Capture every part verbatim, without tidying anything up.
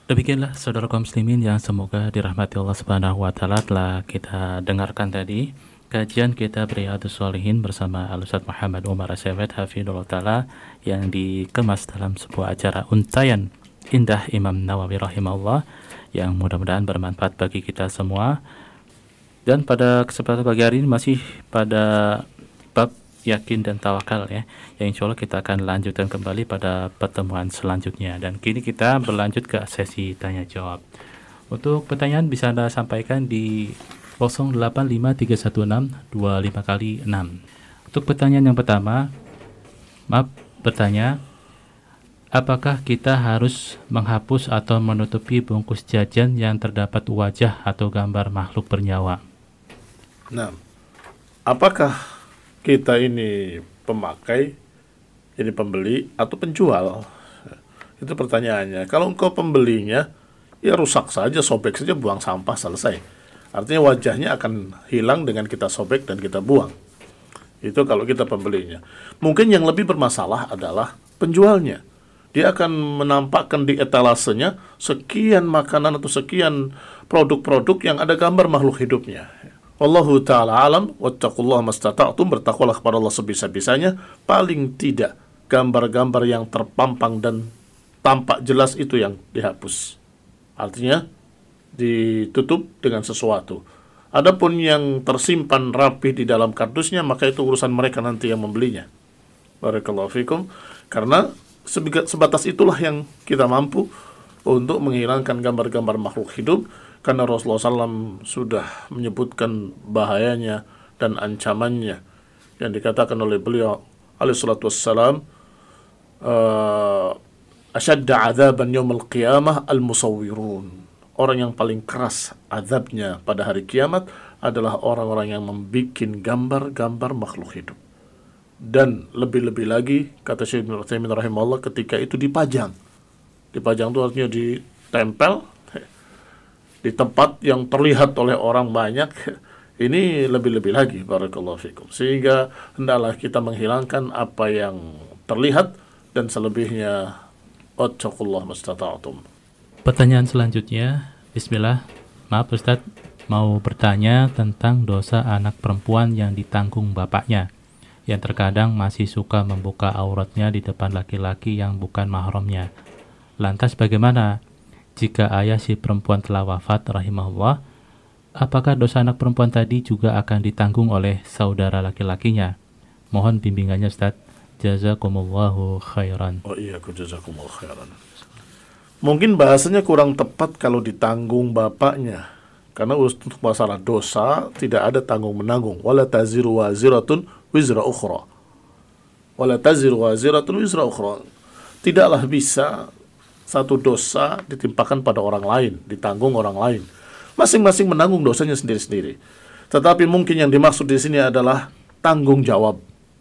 Demikianlah saudara kaum muslimin yang semoga dirahmati Allah Subhanahu wa taala, telah kita dengarkan tadi kajian kita Riyadhus Shalihin bersama Al-Ustaz Muhammad Umar Asyawet hafizahullah taala yang dikemas dalam sebuah acara untayan indah Imam Nawawi rahimahullah yang mudah-mudahan bermanfaat bagi kita semua. Dan pada kesempatan pagi hari ini masih pada bab yakin dan tawakal ya, yang insya Allah kita akan lanjutkan kembali pada pertemuan selanjutnya. Dan kini kita berlanjut ke sesi tanya jawab. Untuk pertanyaan bisa Anda sampaikan di nol delapan lima tiga satu enam dua lima kali enam. Untuk pertanyaan yang pertama, maaf bertanya, apakah kita harus menghapus atau menutupi bungkus jajan yang terdapat wajah atau gambar makhluk bernyawa? Nah, apakah kita ini pemakai, ini pembeli atau penjual? Itu pertanyaannya. Kalau engkau pembelinya, ya rusak saja, sobek saja, buang sampah, selesai. Artinya wajahnya akan hilang dengan kita sobek dan kita buang. Itu kalau kita pembelinya. Mungkin yang lebih bermasalah adalah penjualnya. Dia akan menampakkan di etalasenya sekian makanan atau sekian produk-produk yang ada gambar makhluk hidupnya. Wallahu ta'ala alam, wattaqullaha mastata'tum, bertakwalah kepada Allah sebisa-bisanya. Paling tidak gambar-gambar yang terpampang dan tampak jelas itu yang dihapus. Artinya ditutup dengan sesuatu. Adapun yang tersimpan rapi di dalam kardusnya, maka itu urusan mereka nanti yang membelinya. Barakallahu fikum. Karena sebatas itulah yang kita mampu untuk menghilangkan gambar-gambar makhluk hidup. Karena Rasulullah shallallahu alaihi wasallam sudah menyebutkan bahayanya dan ancamannya yang dikatakan oleh beliau alaihi salatu wassalam, asyadda adzaban yaumil qiyamah al-musawwirun. Orang yang paling keras azabnya pada hari kiamat adalah orang-orang yang membuat gambar-gambar makhluk hidup. Dan lebih-lebih lagi, kata Syekh Ibnu Utsaimin rahimahullah, ketika itu dipajang. Dipajang itu artinya ditempel di tempat yang terlihat oleh orang banyak. Ini lebih-lebih lagi, barakallahu fikum. Sehingga hendaklah kita menghilangkan apa yang terlihat, dan selebihnya wattaqullah mastata'tum. Pertanyaan selanjutnya, bismillah. Maaf Ustadz, mau bertanya tentang dosa anak perempuan yang ditanggung bapaknya, yang terkadang masih suka membuka auratnya di depan laki-laki yang bukan mahramnya. Lantas bagaimana jika ayah si perempuan telah wafat rahimahullah? Apakah dosa anak perempuan tadi juga akan ditanggung oleh saudara laki-lakinya? Mohon bimbingannya Ustaz. Jazakumullahu khairan. Oh iya, jazakumullahu khairan. Mungkin bahasanya kurang tepat kalau ditanggung bapaknya. Karena untuk masalah dosa tidak ada tanggung-menanggung. Wala taziru waziratun wizra ukhra. Wala taziru waziratun wizra ukhra. Tidaklah bisa satu dosa ditimpakan pada orang lain, ditanggung orang lain. Masing-masing menanggung dosanya sendiri-sendiri. Tetapi mungkin yang dimaksud di sini adalah tanggung jawab.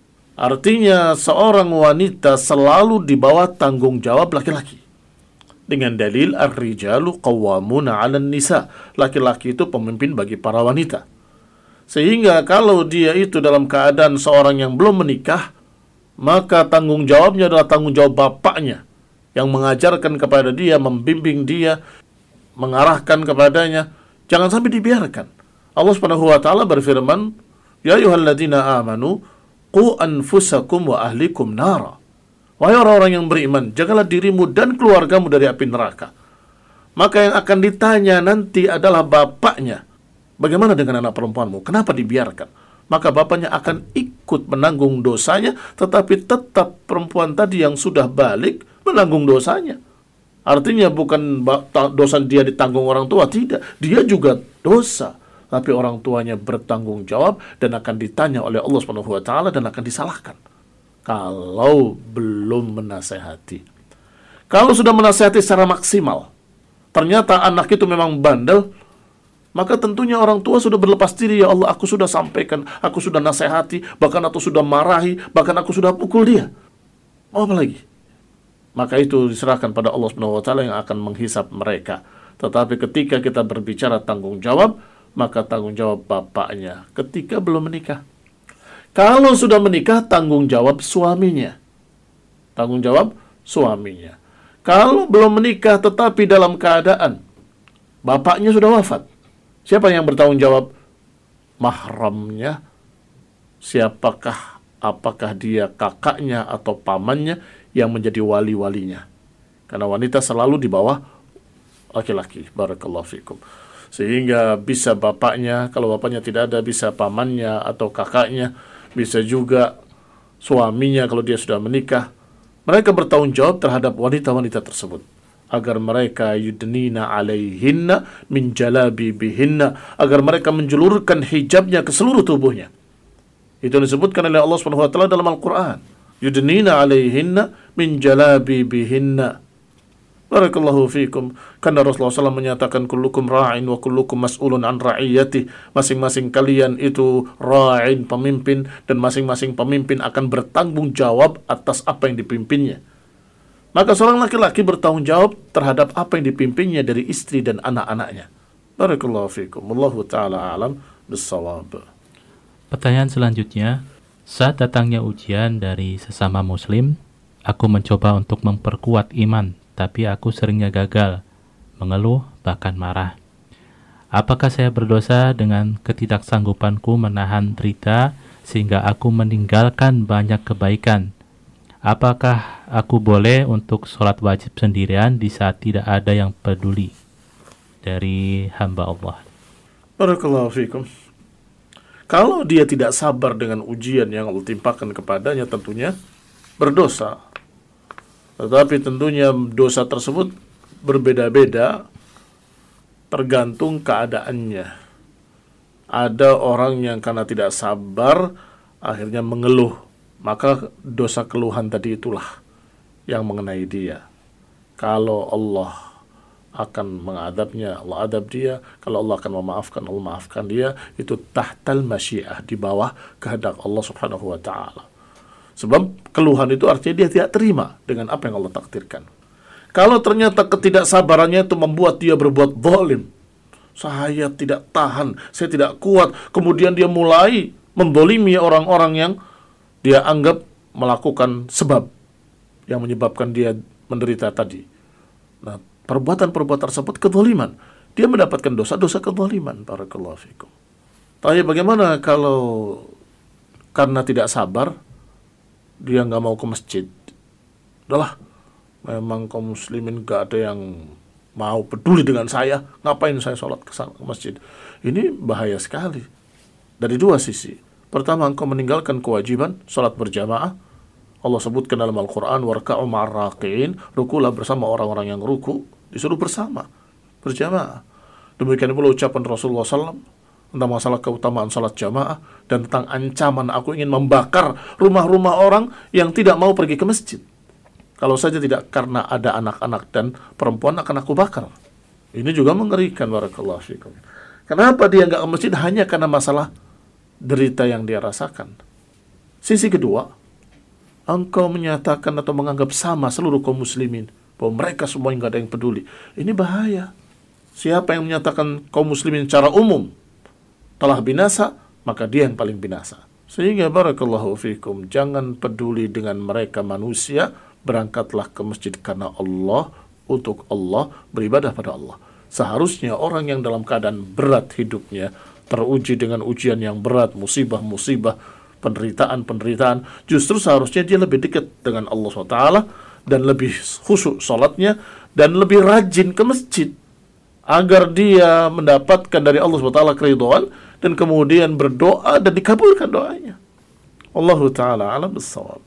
Artinya seorang wanita selalu di bawah tanggung jawab laki-laki. Dengan dalil ar-rijalu qawwamuna 'alan nisa. Laki-laki itu pemimpin bagi para wanita. Sehingga kalau dia itu dalam keadaan seorang yang belum menikah, maka tanggung jawabnya adalah tanggung jawab bapaknya, yang mengajarkan kepada dia, membimbing dia, mengarahkan kepadanya. Jangan sampai dibiarkan. Allah Subhanahu wa taala berfirman, "Ya ayyuhalladzina amanu qu anfusakum wa ahlikum nara." Wahai orang-orang yang beriman, jagalah dirimu dan keluargamu dari api neraka. Maka yang akan ditanya nanti adalah bapaknya. Bagaimana dengan anak perempuanmu? Kenapa dibiarkan? Maka bapaknya akan ikut menanggung dosanya, tetapi tetap perempuan tadi yang sudah balik menanggung dosanya. Artinya bukan dosa dia ditanggung orang tua, tidak. Dia juga dosa, tapi orang tuanya bertanggung jawab dan akan ditanya oleh Allah Subhanahu wa taala dan akan disalahkan kalau belum menasehati. Kalau sudah menasehati secara maksimal, ternyata anak itu memang bandel, maka tentunya orang tua sudah berlepas diri. Ya Allah, aku sudah sampaikan, aku sudah nasihati, bahkan aku sudah marahi, bahkan aku sudah pukul dia. Mau apa lagi? Maka itu diserahkan pada Allah Subhanahu wa taala yang akan menghisap mereka. Tetapi ketika kita berbicara tanggung jawab, maka tanggung jawab bapaknya ketika belum menikah. Kalau sudah menikah, tanggung jawab suaminya. Tanggung jawab suaminya. Kalau belum menikah tetapi dalam keadaan bapaknya sudah wafat, siapa yang bertanggung jawab? Mahramnya. Siapakah? Apakah dia kakaknya atau pamannya yang menjadi wali-walinya? Karena wanita selalu di bawah laki-laki. Barakallahu fikum. Sehingga bisa bapaknya, kalau bapaknya tidak ada, bisa pamannya atau kakaknya, bisa juga suaminya kalau dia sudah menikah. Mereka bertanggung jawab terhadap wanita-wanita tersebut, agar mereka yudnina alaihinna min jalabi bihinna, agar mereka menjulurkan hijabnya ke seluruh tubuhnya. Itu disebutkan oleh Allah Subhanahu wa taala dalam Al-Qur'an. Yudnina alaihinna min jalabi bihinna. Barakallahu fikum. Karena Rasulullah shallallahu alaihi wasallam menyatakan kullukum ra'in wa kullukum mas'ulun an ra'iyati. Masing-masing kalian itu ra'in, pemimpin, dan masing-masing pemimpin akan bertanggung jawab atas apa yang dipimpinnya. Maka seorang laki-laki bertanggung jawab terhadap apa yang dipimpinnya dari istri dan anak-anaknya. Barakallahu fikum. Wallahu ta'ala a'lam bis-shawab. Pertanyaan selanjutnya, saat datangnya ujian dari sesama muslim, aku mencoba untuk memperkuat iman, tapi aku seringnya gagal, mengeluh, bahkan marah. Apakah saya berdosa dengan ketidaksanggupanku menahan derita sehingga aku meninggalkan banyak kebaikan? Apakah aku boleh untuk sholat wajib sendirian di saat tidak ada yang peduli? Dari hamba Allah. Barakallahu fikum. Kalau dia tidak sabar dengan ujian yang Allah timpakan kepadanya, tentunya berdosa. Tetapi tentunya dosa tersebut berbeda-beda tergantung keadaannya. Ada orang yang karena tidak sabar akhirnya mengeluh, maka dosa keluhan tadi itulah yang mengenai dia. Kalau Allah akan mengadabnya, Allah adab dia. Kalau Allah akan memaafkan, Allah maafkan dia. Itu tahtal masyiah, di bawah kehendak Allah Subhanahu wa ta'ala. Sebab keluhan itu artinya dia tidak terima dengan apa yang Allah takdirkan. Kalau ternyata ketidaksabarannya itu membuat dia berbuat zalim, saya tidak tahan, saya tidak kuat, kemudian dia mulai mendolimi orang-orang yang dia anggap melakukan sebab yang menyebabkan dia menderita tadi. Nah, perbuatan-perbuatan tersebut kezaliman, dia mendapatkan dosa-dosa kezaliman. Barakallahu fikum. Tapi bagaimana kalau karena tidak sabar dia nggak mau ke masjid? Udahlah, memang kaum muslimin gak ada yang mau peduli dengan saya, ngapain saya sholat ke, sana, ke masjid? Ini bahaya sekali dari dua sisi. Pertama, engkau meninggalkan kewajiban sholat berjamaah. Allah sebutkan dalam Al-Quran, warka'u ma'ar raqiin, rukulah bersama orang-orang yang ruku, disuruh bersama berjamaah. Demikian pula ucapan Rasulullah shallallahu alaihi wasallam tentang masalah keutamaan salat jamaah dan tentang ancaman aku ingin membakar rumah-rumah orang yang tidak mau pergi ke masjid. Kalau saja tidak karena ada anak-anak dan perempuan akan aku bakar. Ini juga mengerikan. Barakallahu fikum. Kenapa dia nggak ke masjid? Hanya karena masalah derita yang dia rasakan. Sisi kedua, engkau menyatakan atau menganggap sama seluruh kaum muslimin, bahwa mereka semua nggak ada yang peduli. Ini bahaya. Siapa yang menyatakan kaum muslimin secara umum telah binasa, maka dia yang paling binasa. Sehingga barakallahu fikum, jangan peduli dengan mereka manusia, berangkatlah ke masjid karena Allah, untuk Allah, beribadah pada Allah. Seharusnya orang yang dalam keadaan berat hidupnya, teruji dengan ujian yang berat, musibah-musibah, penderitaan-penderitaan, justru seharusnya dia lebih dekat dengan Allah subhanahu wa taala dan lebih khusyuk salatnya dan lebih rajin ke masjid agar dia mendapatkan dari Allah subhanahu wa taala keridhaan dan kemudian berdoa dan dikabulkan doanya. Allahu ta'ala a'lam bis-shawab.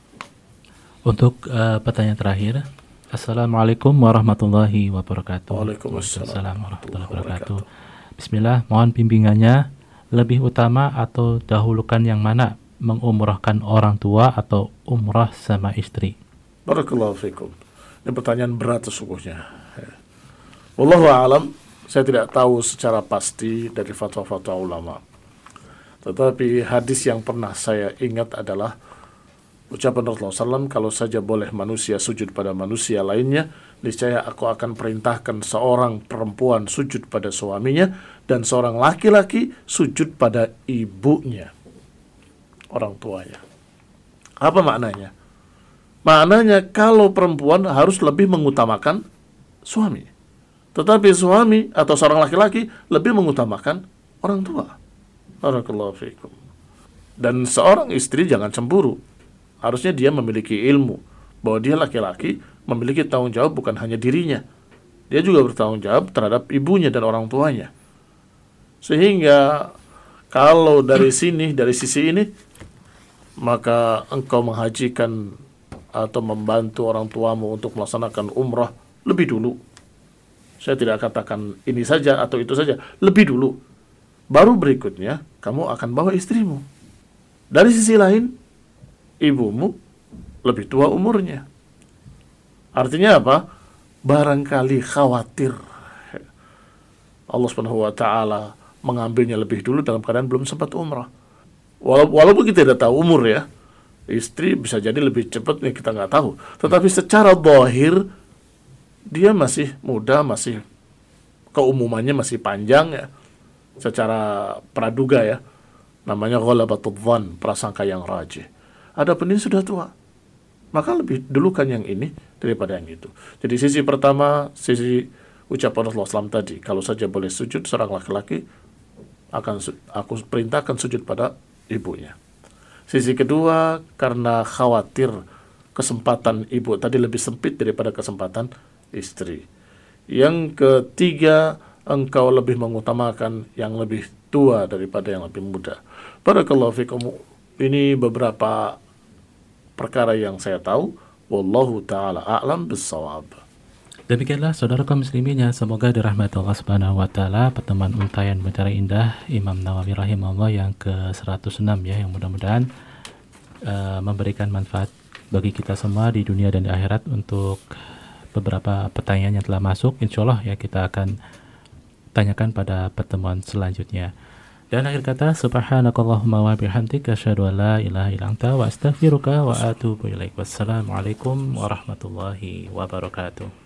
Untuk uh, pertanyaan terakhir, Assalamualaikum warahmatullahi wabarakatuh. Waalaikumsalam warahmatullahi wabarakatuh. Bismillah, mohon bimbingannya, lebih utama atau dahulukan yang mana, mengumrahkan orang tua atau umrah sama istri? Barakallahu fikum. Ini pertanyaan berat sesungguhnya. Wallahu a'lam. Saya tidak tahu secara pasti dari fatwa-fatwa ulama. Tetapi hadis yang pernah saya ingat adalah ucapan Rasulullah shallallahu alaihi wasallam, kalau saja boleh manusia sujud pada manusia lainnya, niscaya aku akan perintahkan seorang perempuan sujud pada suaminya dan seorang laki-laki sujud pada ibunya, orang tuanya. Apa maknanya? Maknanya kalau perempuan harus lebih mengutamakan suami. Tetapi suami atau seorang laki-laki lebih mengutamakan orang tua. Barakallahu fiikum. Dan seorang istri jangan cemburu. Harusnya dia memiliki ilmu bahwa dia laki-laki memiliki tanggung jawab bukan hanya dirinya. Dia juga bertanggung jawab terhadap ibunya dan orang tuanya. Sehingga kalau dari sini, dari sisi ini, maka engkau menghajikan atau membantu orang tuamu untuk melaksanakan umrah lebih dulu. Saya tidak katakan ini saja atau itu saja, lebih dulu. Baru berikutnya, kamu akan bawa istrimu. Dari sisi lain, ibumu lebih tua umurnya. Artinya apa? Barangkali khawatir Allah Subhanahu wa Ta'ala mengambilnya lebih dulu dalam keadaan belum sempat umrah. Walaupun kita tidak tahu umur ya, istri bisa jadi lebih cepat nih, kita nggak tahu. Tetapi secara zahir dia masih muda, masih keumumannya masih panjang ya. Secara praduga ya, namanya ghalabatul dhann, prasangka yang rajih. Adapun ini sudah tua, maka lebih dulukan yang ini daripada yang itu. Jadi sisi pertama, sisi ucapan Rasulullah shallallahu alaihi wasallam tadi, kalau saja boleh sujud seorang laki-laki, akan aku perintahkan sujud pada ibunya. Sisi kedua, karena khawatir kesempatan ibu tadi lebih sempit daripada kesempatan istri. Yang ketiga, engkau lebih mengutamakan yang lebih tua daripada yang lebih muda. Barakallahu fikum. Ini beberapa perkara yang saya tahu. Wallahu ta'ala a'lam bis-shawab. Demikianlah saudara kaum muslimin yang semoga dirahmati Allah Subhanahu wa taala, pertemuan untayan bicara indah Imam Nawawi rahimahullah yang ke seratus enam ya, yang mudah-mudahan uh, memberikan manfaat bagi kita semua di dunia dan di akhirat. Untuk beberapa pertanyaan yang telah masuk, insyaallah ya kita akan tanyakan pada pertemuan selanjutnya. Dan akhir kata, subhanakallahumma wa bihamdika asyhadu an la ilaha illa anta wa astaghfiruka wa atubu ilaik. Wassalamualaikum warahmatullahi wabarakatuh.